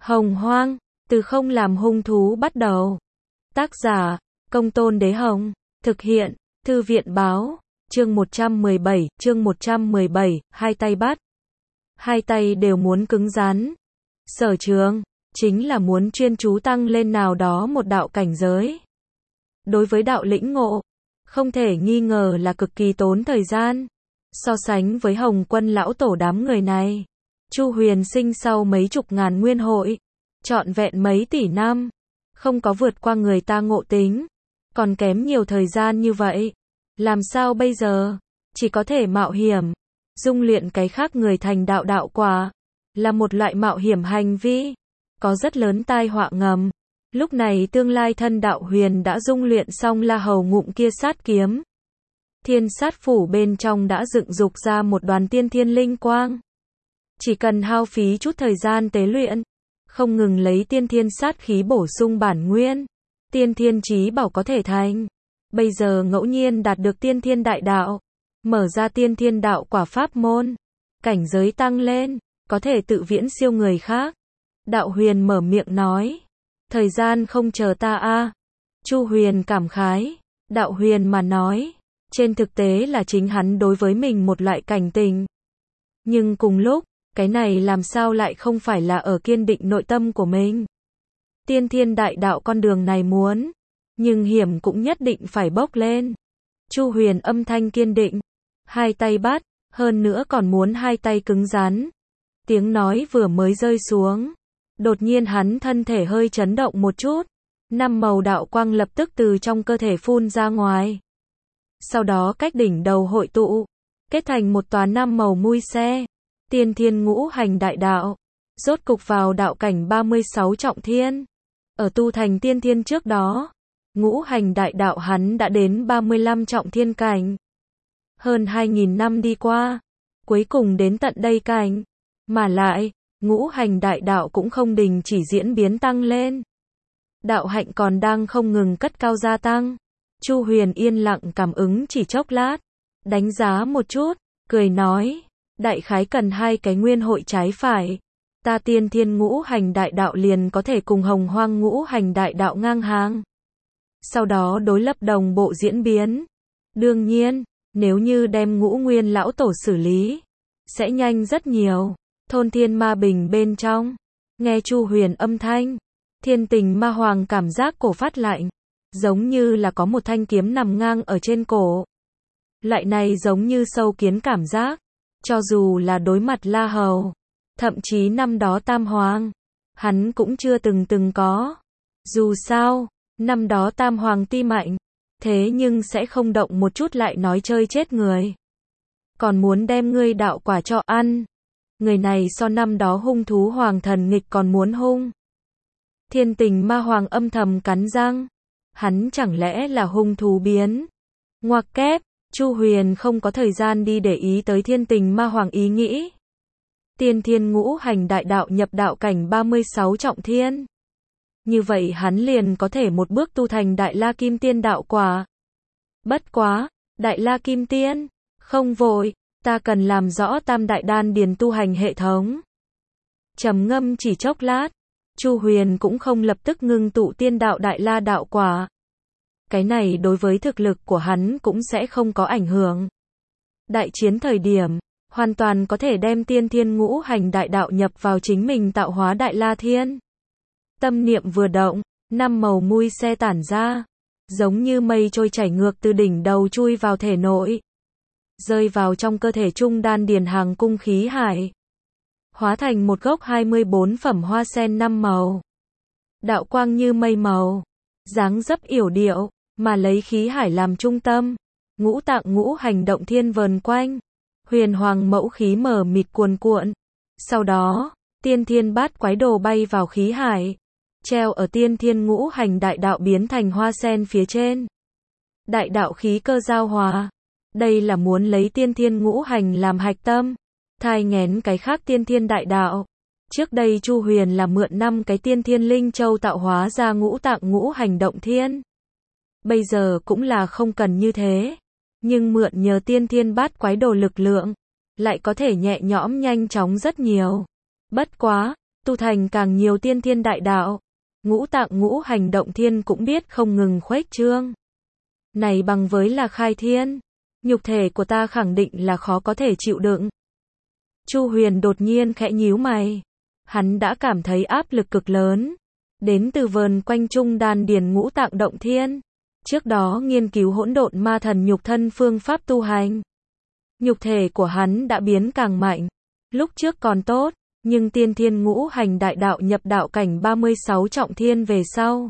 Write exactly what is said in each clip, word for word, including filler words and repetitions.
Hồng Hoang, từ không làm hung thú bắt đầu. Tác giả, Công Tôn Đế Hồng. Thực hiện, Thư viện Báo. Chương một trăm mười bảy, chương một trăm mười bảy, hai tay bắt. Hai tay đều muốn cứng rắn. Sở trường, chính là muốn chuyên chú tăng lên nào đó một đạo cảnh giới. Đối với đạo lĩnh ngộ, không thể nghi ngờ là cực kỳ tốn thời gian. So sánh với Hồng Quân lão tổ đám người này, Chu Huyền sinh sau mấy chục ngàn nguyên hội, trọn vẹn mấy tỷ năm, không có vượt qua người ta ngộ tính, còn kém nhiều thời gian như vậy. Làm sao bây giờ? Chỉ có thể mạo hiểm, dung luyện cái khác người thành đạo đạo quả, là một loại mạo hiểm hành vi, có rất lớn tai họa ngầm. Lúc này tương lai thân đạo huyền đã dung luyện xong La Hầu ngụm kia sát kiếm. Thiên sát phủ bên trong đã dựng dục ra một đoàn tiên thiên linh quang. Chỉ cần hao phí chút thời gian tế luyện, không ngừng lấy tiên thiên sát khí bổ sung bản nguyên, tiên thiên chí bảo có thể thành. Bây giờ ngẫu nhiên đạt được tiên thiên đại đạo, mở ra tiên thiên đạo quả pháp môn, cảnh giới tăng lên, có thể tự viễn siêu người khác. Đạo huyền mở miệng nói, thời gian không chờ ta a. Chu Huyền cảm khái, đạo huyền mà nói, trên thực tế là chính hắn đối với mình một loại cảnh tình. Nhưng cùng lúc, cái này làm sao lại không phải là ở kiên định nội tâm của mình. Tiên thiên đại đạo con đường này muốn, nhưng hiểm cũng nhất định phải bốc lên. Chu Huyền âm thanh kiên định, hai tay bắt, hơn nữa còn muốn hai tay cứng rắn. Tiếng nói vừa mới rơi xuống, đột nhiên hắn thân thể hơi chấn động một chút, năm màu đạo quang lập tức từ trong cơ thể phun ra ngoài. Sau đó cách đỉnh đầu hội tụ, kết thành một toán năm màu mui xe, tiên thiên ngũ hành đại đạo, rốt cục vào đạo cảnh ba mươi sáu trọng thiên. Ở tu thành tiên thiên trước đó, ngũ hành đại đạo hắn đã đến ba mươi lăm trọng thiên cảnh. Hơn hai nghìn năm đi qua, cuối cùng đến tận đây cảnh, mà lại, ngũ hành đại đạo cũng không đình chỉ diễn biến tăng lên. Đạo hạnh còn đang không ngừng cất cao gia tăng. Chu Huyền yên lặng cảm ứng chỉ chốc lát, đánh giá một chút, cười nói, đại khái cần hai cái nguyên hội trái phải. Ta tiên thiên ngũ hành đại đạo liền có thể cùng Hồng Hoang ngũ hành đại đạo ngang hàng. Sau đó đối lập đồng bộ diễn biến. Đương nhiên, nếu như đem ngũ nguyên lão tổ xử lý, sẽ nhanh rất nhiều. Thôn Thiên Ma Bình bên trong, nghe Chu Huyền âm thanh, Thiên Tình Ma Hoàng cảm giác cổ phát lạnh, giống như là có một thanh kiếm nằm ngang ở trên cổ. Loại này giống như sâu kiến cảm giác, cho dù là đối mặt La Hầu, thậm chí năm đó Tam Hoàng, hắn cũng chưa từng từng có. Dù sao, năm đó Tam Hoàng tuy mạnh, thế nhưng sẽ không động một chút lại nói chơi chết người. Còn muốn đem ngươi đạo quả cho ăn. Người này so năm đó hung thú hoàng thần nghịch còn muốn hung. Thiên Tình Ma Hoàng âm thầm cắn răng. Hắn chẳng lẽ là hung thú biến? Ngoặc kép, Chu Huyền không có thời gian đi để ý tới Thiên Tình Ma Hoàng ý nghĩ. Tiên thiên ngũ hành đại đạo nhập đạo cảnh ba mươi sáu trọng thiên. Như vậy hắn liền có thể một bước tu thành Đại La Kim Tiên đạo quả. Bất quá, Đại La Kim Tiên, không vội, ta cần làm rõ Tam Đại Đan Điền tu hành hệ thống. Trầm ngâm chỉ chốc lát, Chu Huyền cũng không lập tức ngưng tụ tiên đạo Đại La đạo quả. Cái này đối với thực lực của hắn cũng sẽ không có ảnh hưởng. Đại chiến thời điểm, hoàn toàn có thể đem tiên thiên ngũ hành đại đạo nhập vào chính mình tạo hóa Đại La Thiên. Tâm niệm vừa động, năm màu mui xe tản ra, giống như mây trôi chảy ngược từ đỉnh đầu chui vào thể nội, rơi vào trong cơ thể trung đan điền hàng cung khí hải, hóa thành một gốc hai mươi bốn phẩm hoa sen năm màu. Đạo quang như mây màu, dáng dấp yểu điệu, mà lấy khí hải làm trung tâm, ngũ tạng ngũ hành động thiên vờn quanh, huyền hoàng mẫu khí mờ mịt cuồn cuộn. Sau đó, tiên thiên bát quái đồ bay vào khí hải, treo ở tiên thiên ngũ hành đại đạo biến thành hoa sen phía trên. Đại đạo khí cơ giao hòa, đây là muốn lấy tiên thiên ngũ hành làm hạch tâm, thai nghén cái khác tiên thiên đại đạo. Trước đây Chu Huyền là mượn năm cái tiên thiên linh châu tạo hóa ra ngũ tạng ngũ hành động thiên. Bây giờ cũng là không cần như thế, nhưng mượn nhờ tiên thiên bát quái đồ lực lượng, lại có thể nhẹ nhõm nhanh chóng rất nhiều. Bất quá, tu thành càng nhiều tiên thiên đại đạo. Ngũ tạng ngũ hành động thiên cũng biết không ngừng khuếch trương. Này bằng với là khai thiên, nhục thể của ta khẳng định là khó có thể chịu đựng. Chu Huyền đột nhiên khẽ nhíu mày. Hắn đã cảm thấy áp lực cực lớn, đến từ vờn quanh trung đan điền ngũ tạng động thiên. Trước đó nghiên cứu hỗn độn ma thần nhục thân phương pháp tu hành. Nhục thể của hắn đã biến càng mạnh. Lúc trước còn tốt, nhưng tiên thiên ngũ hành đại đạo nhập đạo cảnh ba mươi sáu trọng thiên về sau.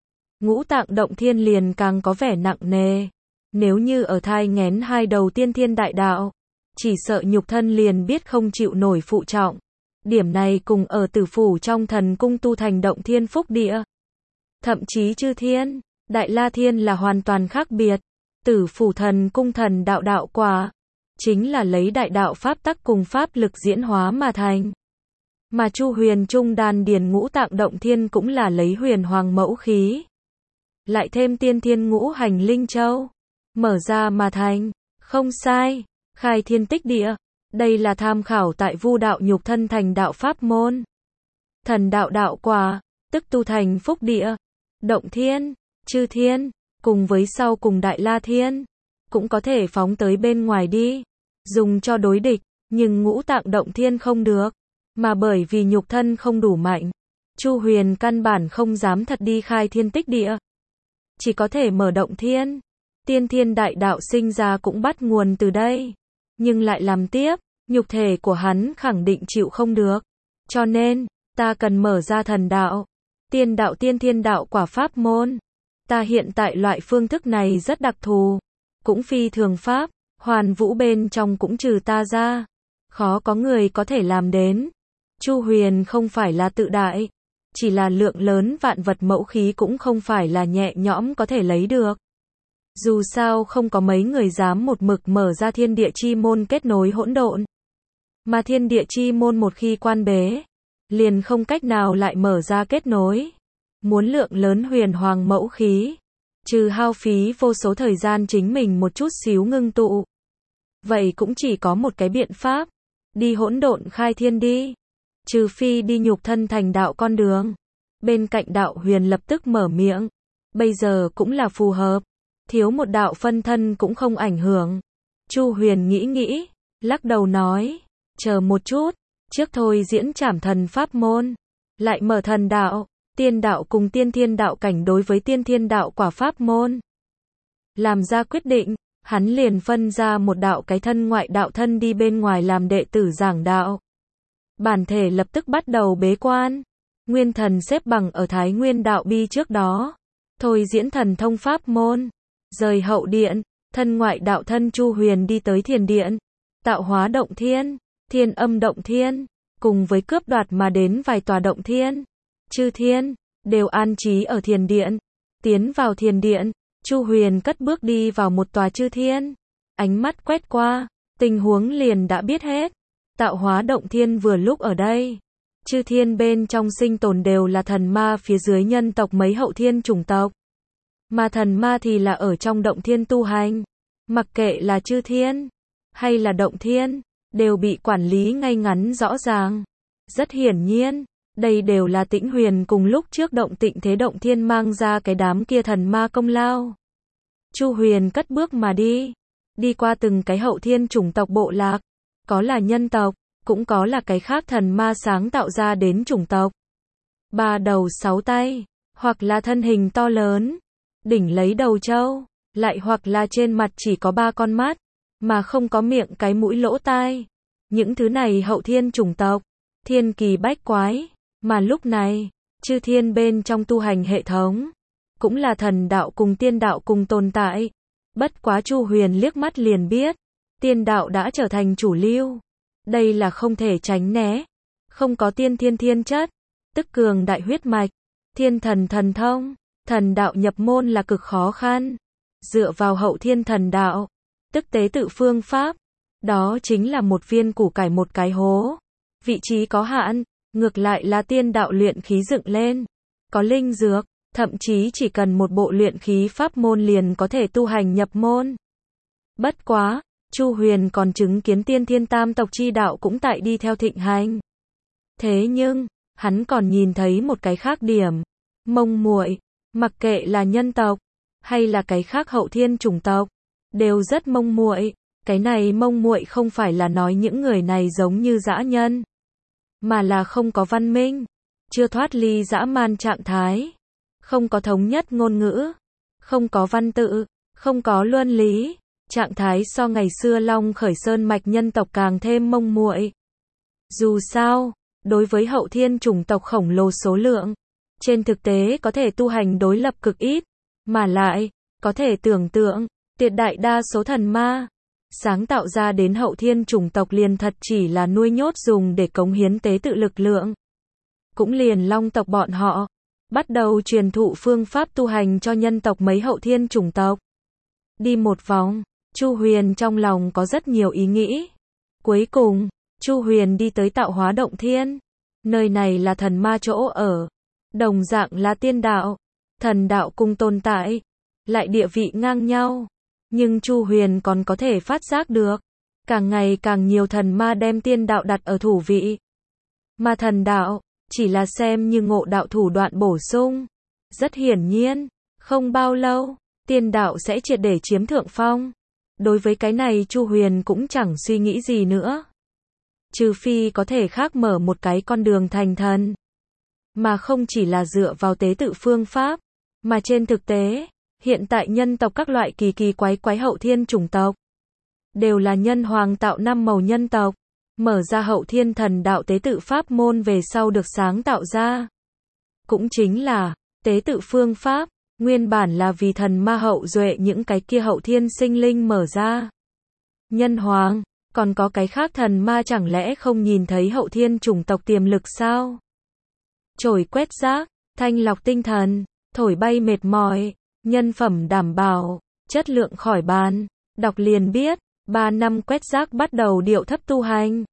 Ngũ tạng động thiên liền càng có vẻ nặng nề. Nếu như ở thai nghén hai đầu tiên thiên đại đạo, chỉ sợ nhục thân liền biết không chịu nổi phụ trọng. Điểm này cùng ở tử phủ trong thần cung tu thành động thiên phúc địa. Thậm chí chư thiên, đại la thiên là hoàn toàn khác biệt. Tử phủ thần cung thần đạo đạo quả, chính là lấy đại đạo pháp tắc cùng pháp lực diễn hóa mà thành. Mà Chu Huyền trung đan điền ngũ tạng động thiên cũng là lấy huyền hoàng mẫu khí. Lại thêm tiên thiên ngũ hành linh châu. Mở ra mà thành. Không sai. Khai thiên tích địa. Đây là tham khảo tại Vu đạo nhục thân thành đạo pháp môn. Thần đạo đạo quả, tức tu thành phúc địa. Động thiên, chư thiên, cùng với sau cùng đại la thiên. Cũng có thể phóng tới bên ngoài đi. Dùng cho đối địch, nhưng ngũ tạng động thiên không được. Mà bởi vì nhục thân không đủ mạnh, Chu Huyền căn bản không dám thật đi khai thiên tích địa. Chỉ có thể mở động thiên. Tiên thiên đại đạo sinh ra cũng bắt nguồn từ đây. Nhưng lại làm tiếp, nhục thể của hắn khẳng định chịu không được. Cho nên, ta cần mở ra thần đạo. Tiên đạo tiên thiên đạo quả pháp môn. Ta hiện tại loại phương thức này rất đặc thù. Cũng phi thường pháp, hoàn vũ bên trong cũng trừ ta ra. Khó có người có thể làm đến. Chu Huyền không phải là tự đại, chỉ là lượng lớn vạn vật mẫu khí cũng không phải là nhẹ nhõm có thể lấy được. Dù sao không có mấy người dám một mực mở ra thiên địa chi môn kết nối hỗn độn. Mà thiên địa chi môn một khi quan bế, liền không cách nào lại mở ra kết nối. Muốn lượng lớn huyền hoàng mẫu khí, trừ hao phí vô số thời gian chính mình một chút xíu ngưng tụ. Vậy cũng chỉ có một cái biện pháp, đi hỗn độn khai thiên đi. Trừ phi đi nhục thân thành đạo con đường. Bên cạnh đạo huyền lập tức mở miệng. Bây giờ cũng là phù hợp. Thiếu một đạo phân thân cũng không ảnh hưởng. Chu Huyền nghĩ nghĩ, lắc đầu nói. Chờ một chút, trước thôi diễn trảm thần pháp môn. Lại mở thần đạo, tiên đạo cùng tiên thiên đạo cảnh đối với tiên thiên đạo quả pháp môn. Làm ra quyết định, hắn liền phân ra một đạo cái thân ngoại đạo thân đi bên ngoài làm đệ tử giảng đạo. Bản thể lập tức bắt đầu bế quan. Nguyên thần xếp bằng ở Thái Nguyên đạo bi trước đó. Thôi diễn thần thông pháp môn. Rời hậu điện, thân ngoại đạo thân Chu Huyền đi tới thiền điện. Tạo hóa động thiên, thiên âm động thiên, cùng với cướp đoạt mà đến vài tòa động thiên. Chư thiên, đều an trí ở thiền điện. Tiến vào thiền điện, Chu Huyền cất bước đi vào một tòa chư thiên. Ánh mắt quét qua, tình huống liền đã biết hết. Tạo hóa động thiên vừa lúc ở đây. Chư thiên bên trong sinh tồn đều là thần ma, phía dưới nhân tộc mấy hậu thiên chủng tộc. Mà thần ma thì là ở trong động thiên tu hành. Mặc kệ là chư thiên, hay là động thiên, đều bị quản lý ngay ngắn rõ ràng. Rất hiển nhiên, đây đều là Tĩnh Huyền cùng lúc trước động Tịnh Thế động thiên mang ra cái đám kia thần ma công lao. Chu Huyền cất bước mà đi. Đi qua từng cái hậu thiên chủng tộc bộ lạc. Có là nhân tộc, cũng có là cái khác thần ma sáng tạo ra đến chủng tộc. Ba đầu sáu tay, hoặc là thân hình to lớn, đỉnh lấy đầu trâu, lại hoặc là trên mặt chỉ có ba con mắt, mà không có miệng cái mũi lỗ tai. Những thứ này hậu thiên chủng tộc, thiên kỳ bách quái, mà lúc này, chư thiên bên trong tu hành hệ thống, cũng là thần đạo cùng tiên đạo cùng tồn tại. Bất quá Chu Huyền liếc mắt liền biết, tiên đạo đã trở thành chủ lưu. Đây là không thể tránh né. Không có tiên thiên thiên chất, tức cường đại huyết mạch, thiên thần thần thông, thần đạo nhập môn là cực khó khăn. Dựa vào hậu thiên thần đạo, tức tế tự phương pháp, đó chính là một viên củ cải một cái hố. Vị trí có hạn, ngược lại là tiên đạo luyện khí dựng lên. Có linh dược, thậm chí chỉ cần một bộ luyện khí pháp môn liền có thể tu hành nhập môn. Bất quá, Chu Huyền còn chứng kiến tiên thiên tam tộc chi đạo cũng tại đi theo thịnh hành. Thế nhưng, hắn còn nhìn thấy một cái khác điểm. Mông muội, mặc kệ là nhân tộc, hay là cái khác hậu thiên chủng tộc, đều rất mông muội. Cái này mông muội không phải là nói những người này giống như dã nhân, mà là không có văn minh, chưa thoát ly dã man trạng thái, không có thống nhất ngôn ngữ, không có văn tự, không có luân lý, trạng thái so ngày xưa Long Khởi Sơn mạch nhân tộc càng thêm mông muội. Dù sao, đối với hậu thiên chủng tộc khổng lồ số lượng, trên thực tế có thể tu hành đối lập cực ít, mà lại, có thể tưởng tượng, tuyệt đại đa số thần ma sáng tạo ra đến hậu thiên chủng tộc liền thật chỉ là nuôi nhốt dùng để cống hiến tế tự lực lượng. Cũng liền Long tộc bọn họ bắt đầu truyền thụ phương pháp tu hành cho nhân tộc mấy hậu thiên chủng tộc. Đi một vòng, Chu Huyền trong lòng có rất nhiều ý nghĩ. Cuối cùng, Chu Huyền đi tới Tạo Hóa Động Thiên. Nơi này là thần ma chỗ ở, đồng dạng là tiên đạo, thần đạo cùng tồn tại, lại địa vị ngang nhau. Nhưng Chu Huyền còn có thể phát giác được, càng ngày càng nhiều thần ma đem tiên đạo đặt ở thủ vị. Mà thần đạo, chỉ là xem như ngộ đạo thủ đoạn bổ sung. Rất hiển nhiên, không bao lâu, tiên đạo sẽ triệt để chiếm thượng phong. Đối với cái này Chu Huyền cũng chẳng suy nghĩ gì nữa. Trừ phi có thể khác mở một cái con đường thành thần. Mà không chỉ là dựa vào tế tự phương pháp, mà trên thực tế, hiện tại nhân tộc các loại kỳ kỳ quái quái hậu thiên chủng tộc, đều là nhân hoàng tạo năm màu nhân tộc, mở ra hậu thiên thần đạo tế tự pháp môn về sau được sáng tạo ra. Cũng chính là, tế tự phương pháp, nguyên bản là vì thần ma hậu duệ những cái kia hậu thiên sinh linh mở ra. Nhân hoàng, còn có cái khác thần ma chẳng lẽ không nhìn thấy hậu thiên chủng tộc tiềm lực sao? Trổi quét rác, thanh lọc tinh thần, thổi bay mệt mỏi, nhân phẩm đảm bảo, chất lượng khỏi bàn. Đọc liền biết, ba năm quét rác bắt đầu điệu thấp tu hành.